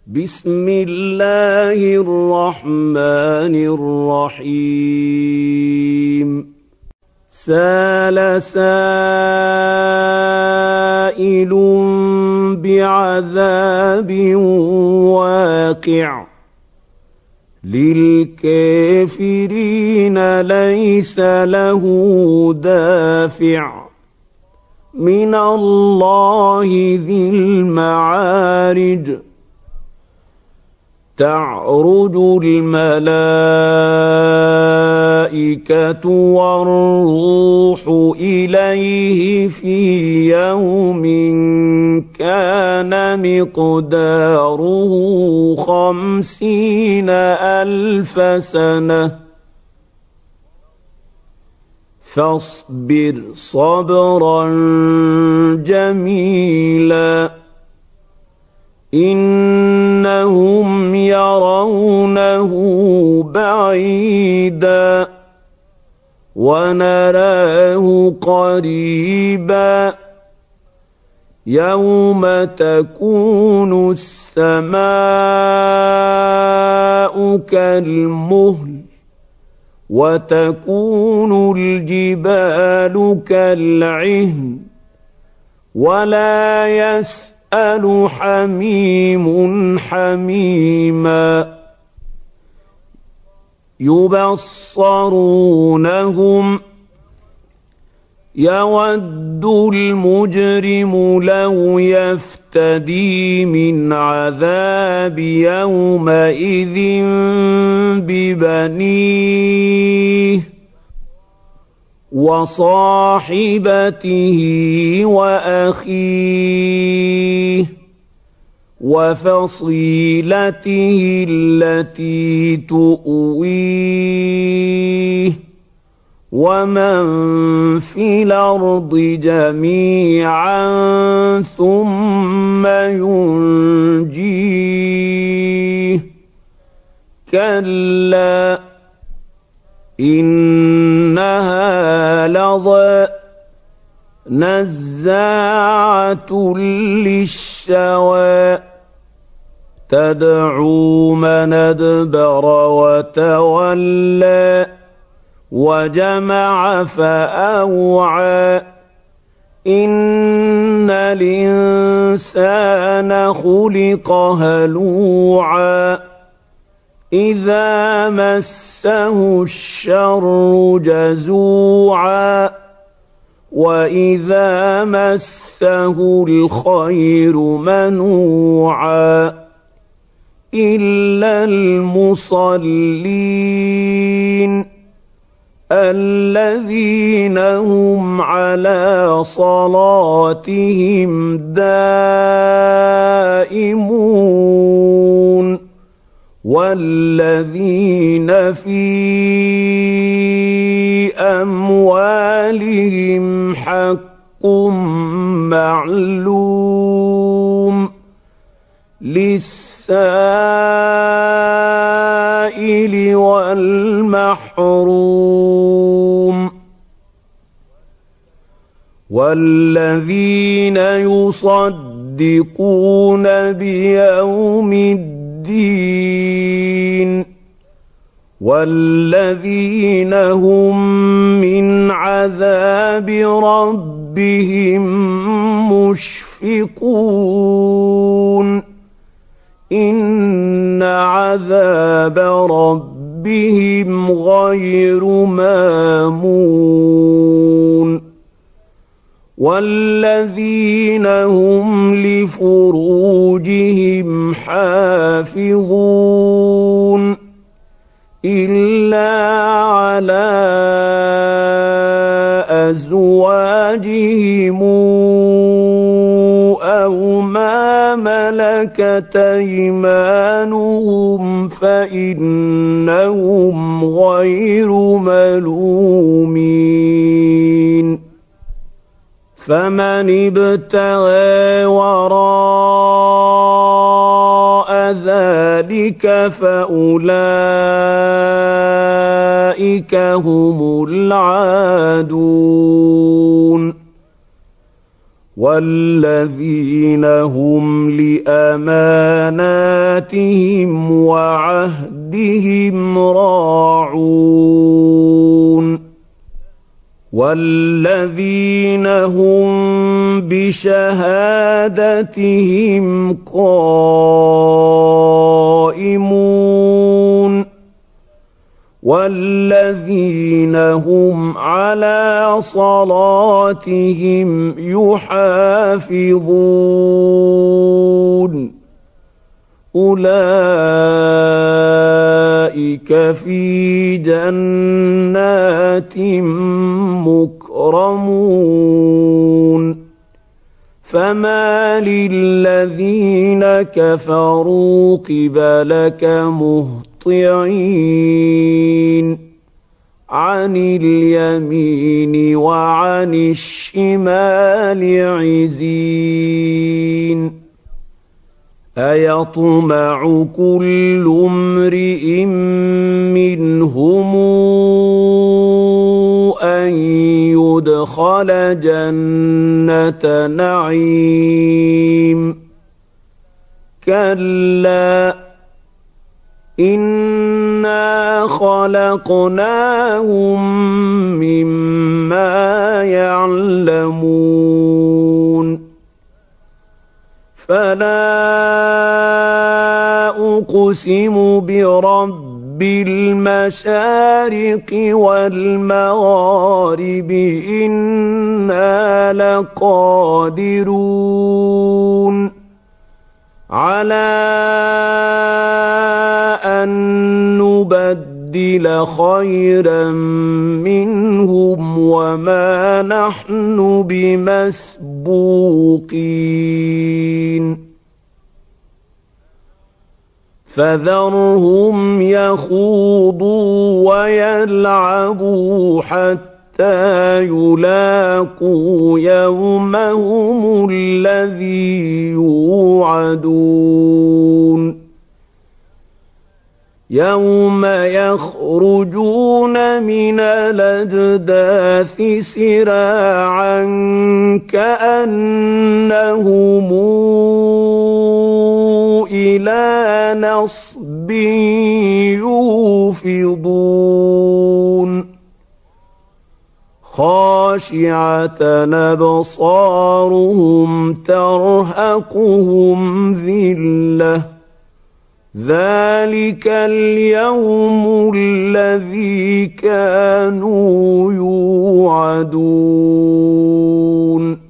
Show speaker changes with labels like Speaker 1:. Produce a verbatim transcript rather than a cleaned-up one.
Speaker 1: بسم الله الرحمن الرحيم سال سائل بعذاب واقع للكافرين ليس له دافع من الله ذي المعارج تعرج الملائكة والروح إليه في يوم كان مقداره خمسين ألف سنة فاصبر صبرا جميلا إنهم يرونه بعيدا ونراه قريبا يوم تكون السماء كالمهل وتكون الجبال كالعهن ولا يسأل يسأل حميم حميما يبصرونهم يود المجرم لو يفتدي من عذاب يومئذ ببنيه وصاحبته وأخيه وفصيلته التي تؤويه ومن في الأرض جميعا ثم ينجيه كلا إنها لظى نزاعة للشوى تدعو من أدبر وتولى وجمع فأوعى إن الإنسان خلق هلوعا إذا مسه الشر جزوعا وإذا مسه الخير منوعا إلا المصلين الذين هم على صلاتهم دائمون والذين في أموالهم حق معلوم للسائل والمحروم والذين يصدقون بيوم الدين والذين هم من عذاب ربهم مشفقون إن عذاب ربهم غير مامون والذين هم لفروجهم حافظون إلا على أزواجهم أو ما ملكت أيمانهم فإنهم غير ملومين فمن ابتغى وراء ذلك فأولئك هم العادون والذين هم لأماناتهم بأماناتهم وعهدهم راعون والذين هم بشهادتهم قائمون والذين هم على صلاتهم يحافظون أولئك في جنات مكرمون فما للذين كفروا قبلك مهطعين عن اليمين وعن الشمال عزين أيطمع كل امرئ منهم أن يدخل جنة نعيم كلا إنا خلقناهم مما يعلمون فلا أقسم برب المشارق والمغارب إنا لقادرون على أن نبدل خيرا منهم وما نحن بمسبوقين فذرهم يخوضوا ويلعبوا حتى يلاقوا يومهم الذي يوعدون يوم يخرجون من الأجداث سراعا كأنهم إلى نصب يوفضون خاشعة أبصارهم ترهقهم ذلة ذلك اليوم الذي كانوا يوعدون